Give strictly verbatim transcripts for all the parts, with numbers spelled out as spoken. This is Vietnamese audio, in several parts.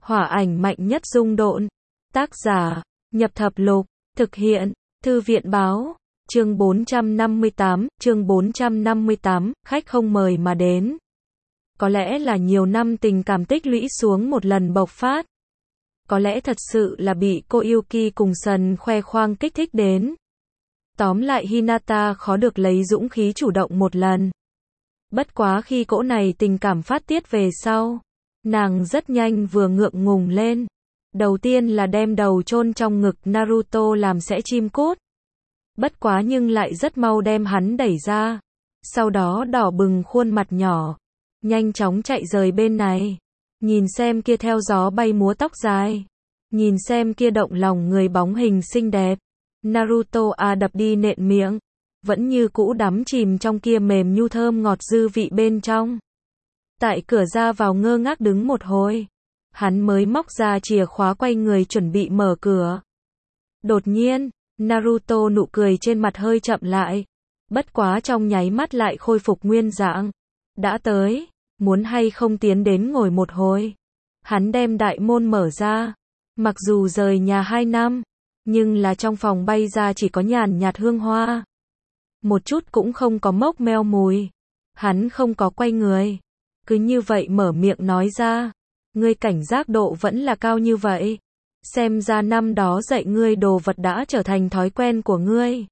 Hỏa ảnh mạnh nhất dung độn. Tác giả, Nhập Thập Lục. Thực hiện, Thư viện báo. Chương bốn trăm năm mươi tám, chương bốn trăm năm mươi tám, khách không mời mà đến. Có lẽ là nhiều năm tình cảm tích lũy xuống một lần bộc phát. Có lẽ thật sự là bị cô Yuki cùng Sần khoe khoang kích thích đến. Tóm lại Hinata khó được lấy dũng khí chủ động một lần. Bất quá khi cỗ này tình cảm phát tiết về sau, nàng rất nhanh vừa ngượng ngùng lên. Đầu tiên là đem đầu chôn trong ngực Naruto làm sẽ chim cút. Bất quá nhưng lại rất mau đem hắn đẩy ra. Sau đó đỏ bừng khuôn mặt nhỏ, nhanh chóng chạy rời bên này. Nhìn xem kia theo gió bay múa tóc dài. Nhìn xem kia động lòng người bóng hình xinh đẹp. Naruto à đập đi nện miệng. Vẫn như cũ đắm chìm trong kia mềm nhu thơm ngọt dư vị bên trong. Tại cửa ra vào ngơ ngác đứng một hồi. Hắn mới móc ra chìa khóa quay người chuẩn bị mở cửa. Đột nhiên, Naruto nụ cười trên mặt hơi chậm lại. Bất quá trong nháy mắt lại khôi phục nguyên dạng. Đã tới, muốn hay không tiến đến ngồi một hồi. Hắn đem đại môn mở ra. Mặc dù rời nhà hai năm, nhưng là trong phòng bay ra chỉ có nhàn nhạt hương hoa. Một chút cũng không có mốc meo mùi. Hắn không có quay người. Cứ như vậy mở miệng nói ra. Ngươi cảnh giác độ vẫn là cao như vậy. Xem ra năm đó dạy ngươi đồ vật đã trở thành thói quen của ngươi.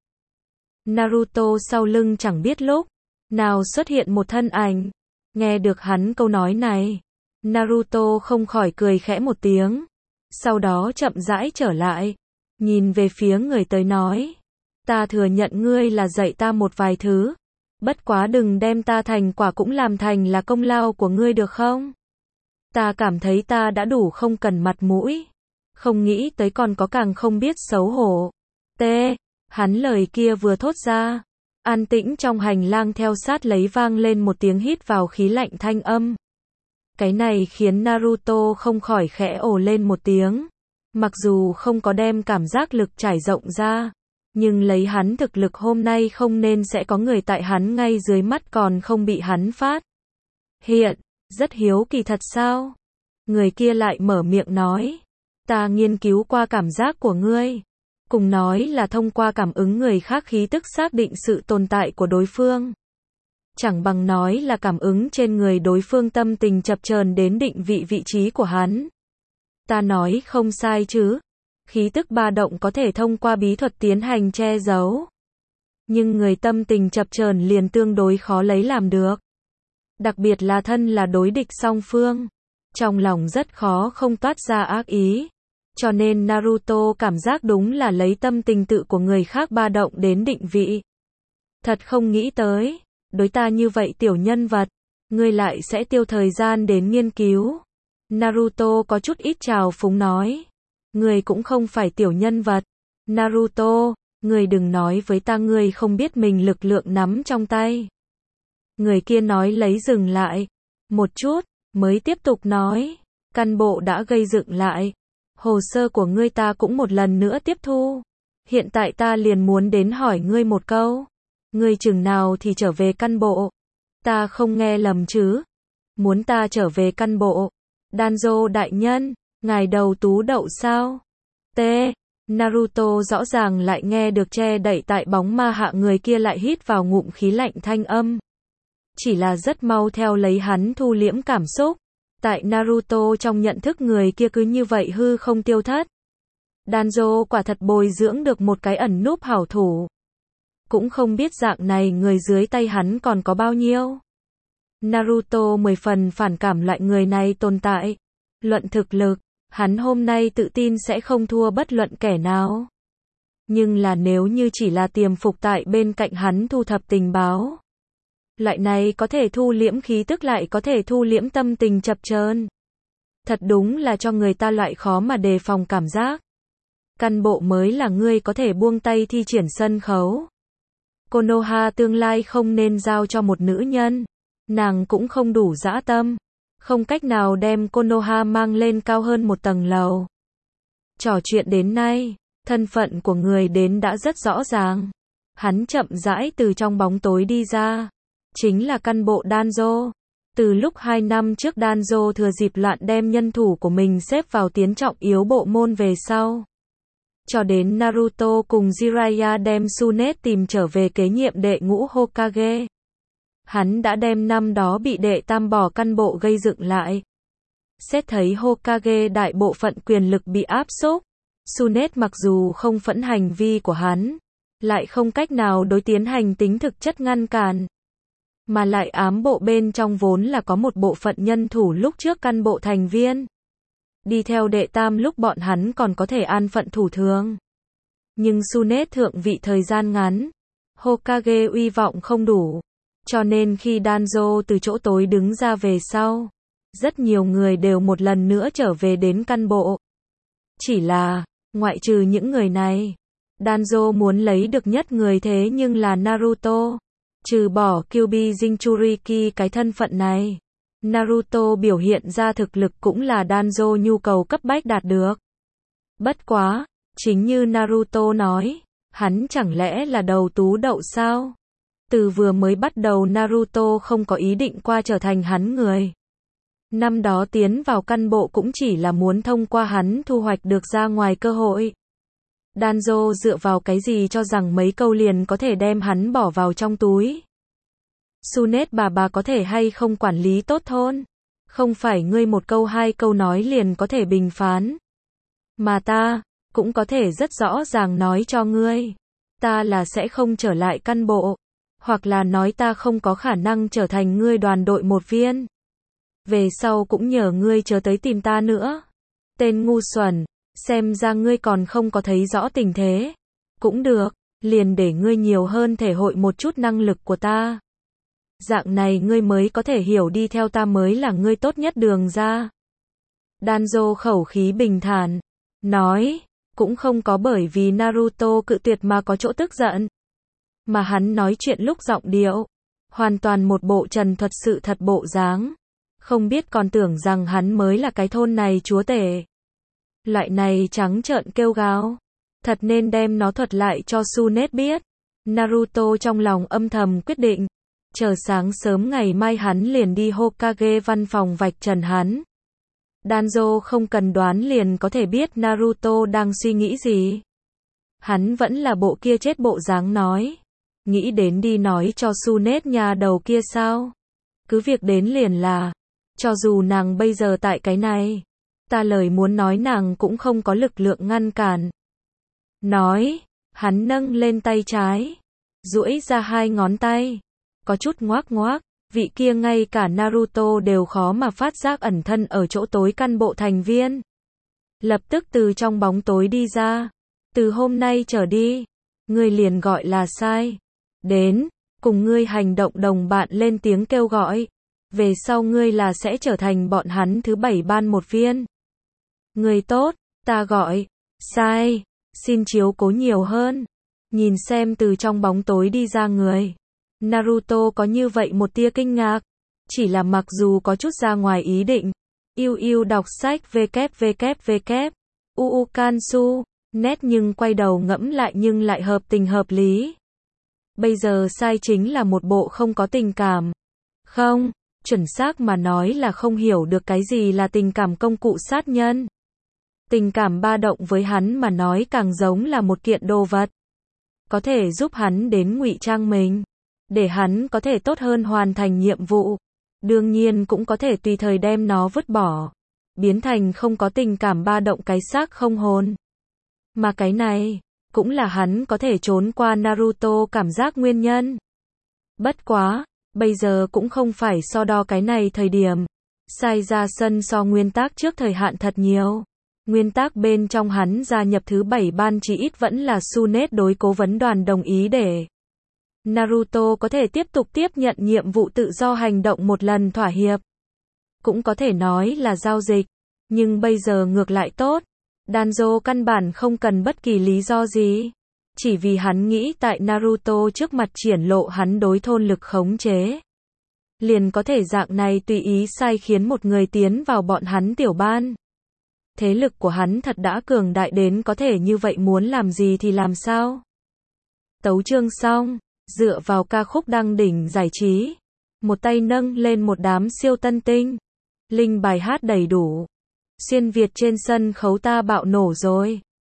Naruto sau lưng chẳng biết lúc nào xuất hiện một thân ảnh. Nghe được hắn câu nói này, Naruto không khỏi cười khẽ một tiếng. Sau đó chậm rãi trở lại, nhìn về phía người tới nói. Ta thừa nhận ngươi là dạy ta một vài thứ. Bất quá đừng đem ta thành quả cũng làm thành là công lao của ngươi được không? Ta cảm thấy ta đã đủ không cần mặt mũi. Không nghĩ tới còn có càng không biết xấu hổ. T. Hắn lời kia vừa thốt ra. An tĩnh trong hành lang theo sát lấy vang lên một tiếng hít vào khí lạnh thanh âm. Cái này khiến Naruto không khỏi khẽ ồ lên một tiếng. Mặc dù không có đem cảm giác lực trải rộng ra. Nhưng lấy hắn thực lực hôm nay không nên sẽ có người tại hắn ngay dưới mắt còn không bị hắn phát hiện. Rất hiếu kỳ thật sao? Người kia lại mở miệng nói. Ta nghiên cứu qua cảm giác của ngươi. Cùng nói là thông qua cảm ứng người khác khí tức xác định sự tồn tại của đối phương. Chẳng bằng nói là cảm ứng trên người đối phương tâm tình chập chờn đến định vị vị trí của hắn. Ta nói không sai chứ? Khí tức ba động có thể thông qua bí thuật tiến hành che giấu. Nhưng người tâm tình chập chờn liền tương đối khó lấy làm được. Đặc biệt là thân là đối địch song phương. Trong lòng rất khó không toát ra ác ý. Cho nên Naruto cảm giác đúng là lấy tâm tình tự của người khác ba động đến định vị. Thật không nghĩ tới, đối ta như vậy tiểu nhân vật, ngươi lại sẽ tiêu thời gian đến nghiên cứu. Naruto có chút ít trào phúng nói. Ngươi cũng không phải tiểu nhân vật. Naruto, ngươi đừng nói với ta ngươi không biết mình lực lượng nắm trong tay. Người kia nói lấy dừng lại. Một chút, mới tiếp tục nói. Căn bộ đã gây dựng lại. Hồ sơ của ngươi ta cũng một lần nữa tiếp thu. Hiện tại ta liền muốn đến hỏi ngươi một câu. Ngươi chừng nào thì trở về căn bộ? Ta không nghe lầm chứ? Muốn ta trở về căn bộ? Danzo đại nhân, ngài đầu tú đậu sao? T. Naruto rõ ràng lại nghe được che đậy tại bóng ma hạ người kia lại hít vào ngụm khí lạnh thanh âm. Chỉ là rất mau theo lấy hắn thu liễm cảm xúc. Tại Naruto trong nhận thức người kia cứ như vậy hư không tiêu thất. Danzo quả thật bồi dưỡng được một cái ẩn núp hảo thủ. Cũng không biết dạng này người dưới tay hắn còn có bao nhiêu. Naruto mười phần phản cảm loại người này tồn tại. Luận thực lực, hắn hôm nay tự tin sẽ không thua bất luận kẻ nào. Nhưng là nếu như chỉ là tiềm phục tại bên cạnh hắn thu thập tình báo. Loại này có thể thu liễm khí tức lại có thể thu liễm tâm tình chập chờn. Thật đúng là cho người ta loại khó mà đề phòng cảm giác. Căn bộ mới là ngươi có thể buông tay thi triển sân khấu. Konoha tương lai không nên giao cho một nữ nhân. Nàng cũng không đủ dã tâm. Không cách nào đem Konoha mang lên cao hơn một tầng lầu. Trò chuyện đến nay, thân phận của người đến đã rất rõ ràng. Hắn chậm rãi từ trong bóng tối đi ra. Chính là căn bộ Danzo. Từ lúc hai năm trước Danzo thừa dịp loạn đem nhân thủ của mình xếp vào tiến trọng yếu bộ môn về sau, cho đến Naruto cùng Jiraiya đem Tsunade tìm trở về kế nhiệm đệ ngũ Hokage. Hắn đã đem năm đó bị đệ tam bỏ căn bộ gây dựng lại. Xét thấy Hokage đại bộ phận quyền lực bị áp xúc, Tsunade mặc dù không phẫn hành vi của hắn, lại không cách nào đối tiến hành tính thực chất ngăn cản. Mà lại ám bộ bên trong vốn là có một bộ phận nhân thủ lúc trước căn bộ thành viên. Đi theo đệ tam lúc bọn hắn còn có thể an phận thủ thường. Nhưng Tsunade thượng vị thời gian ngắn, Hokage uy vọng không đủ. Cho nên khi Danzo từ chỗ tối đứng ra về sau, rất nhiều người đều một lần nữa trở về đến căn bộ. Chỉ là, ngoại trừ những người này, Danzo muốn lấy được nhất người thế nhưng là Naruto. Trừ bỏ Kyuubi Jinchuriki cái thân phận này, Naruto biểu hiện ra thực lực cũng là Danzo nhu cầu cấp bách đạt được. Bất quá, chính như Naruto nói, hắn chẳng lẽ là đầu tú đậu sao? Từ vừa mới bắt đầu Naruto không có ý định qua trở thành hắn người. Năm đó tiến vào căn bộ cũng chỉ là muốn thông qua hắn thu hoạch được ra ngoài cơ hội. Danzo dựa vào cái gì cho rằng mấy câu liền có thể đem hắn bỏ vào trong túi? Tsunade bà bà có thể hay không quản lý tốt thôn? Không phải ngươi một câu hai câu nói liền có thể bình phán. Mà ta, cũng có thể rất rõ ràng nói cho ngươi. Ta là sẽ không trở lại căn bộ. Hoặc là nói ta không có khả năng trở thành ngươi đoàn đội một viên. Về sau cũng nhờ ngươi chớ tới tìm ta nữa. Tên ngu xuẩn, xem ra ngươi còn không có thấy rõ tình thế. Cũng được, liền để ngươi nhiều hơn thể hội một chút năng lực của ta. Dạng này ngươi mới có thể hiểu đi theo ta mới là ngươi tốt nhất đường ra. Danzo khẩu khí bình thản, nói, cũng không có bởi vì Naruto cự tuyệt mà có chỗ tức giận. Mà hắn nói chuyện lúc giọng điệu, hoàn toàn một bộ trần thuật sự thật bộ dáng. Không biết còn tưởng rằng hắn mới là cái thôn này chúa tể. Loại này trắng trợn kêu gào, thật nên đem nó thuật lại cho Tsunade biết. Naruto trong lòng âm thầm quyết định, chờ sáng sớm ngày mai hắn liền đi Hokage văn phòng vạch trần hắn. Danzo không cần đoán liền có thể biết Naruto đang suy nghĩ gì. Hắn vẫn là bộ kia chết bộ dáng nói, nghĩ đến đi nói cho Tsunade nhà đầu kia sao? Cứ việc đến liền là, cho dù nàng bây giờ tại cái này, ta lời muốn nói nàng cũng không có lực lượng ngăn cản. Nói, hắn nâng lên tay trái, duỗi ra hai ngón tay, có chút ngoác ngoác, vị kia ngay cả Naruto đều khó mà phát giác ẩn thân ở chỗ tối căn bộ thành viên. Lập tức từ trong bóng tối đi ra, từ hôm nay trở đi, ngươi liền gọi là sai. Đến, cùng ngươi hành động đồng bạn lên tiếng kêu gọi. Về sau ngươi là sẽ trở thành bọn hắn thứ bảy ban một viên. Người tốt, ta gọi, sai, xin chiếu cố nhiều hơn. Nhìn xem từ trong bóng tối đi ra người. Naruto có như vậy một tia kinh ngạc. Chỉ là mặc dù có chút ra ngoài ý định. Yêu yêu đọc sách www. Uukansu, nét nhưng quay đầu ngẫm lại nhưng lại hợp tình hợp lý. Bây giờ sai chính là một bộ không có tình cảm. Không, chuẩn xác mà nói là không hiểu được cái gì là tình cảm công cụ sát nhân. Tình cảm ba động với hắn mà nói càng giống là một kiện đồ vật. Có thể giúp hắn đến ngụy trang mình. Để hắn có thể tốt hơn hoàn thành nhiệm vụ. Đương nhiên cũng có thể tùy thời đem nó vứt bỏ. Biến thành không có tình cảm ba động cái xác không hồn. Mà cái này, cũng là hắn có thể trốn qua Naruto cảm giác nguyên nhân. Bất quá, bây giờ cũng không phải so đo cái này thời điểm. Sai ra sân so nguyên tắc trước thời hạn thật nhiều. Nguyên tắc bên trong hắn gia nhập thứ bảy ban chỉ ít vẫn là Tsunade đối cố vấn đoàn đồng ý để Naruto có thể tiếp tục tiếp nhận nhiệm vụ tự do hành động một lần thỏa hiệp. Cũng có thể nói là giao dịch. Nhưng bây giờ ngược lại tốt. Danzo căn bản không cần bất kỳ lý do gì. Chỉ vì hắn nghĩ tại Naruto trước mặt triển lộ hắn đối thôn lực khống chế. Liền có thể dạng này tùy ý sai khiến một người tiến vào bọn hắn tiểu ban. Thế lực của hắn thật đã cường đại đến có thể như vậy muốn làm gì thì làm sao. Tấu chương xong, dựa vào ca khúc đăng đỉnh giải trí. một tay nâng lên một đám siêu tân tinh. Linh bài hát đầy đủ. Xuyên Việt trên sân khấu ta bạo nổ rồi.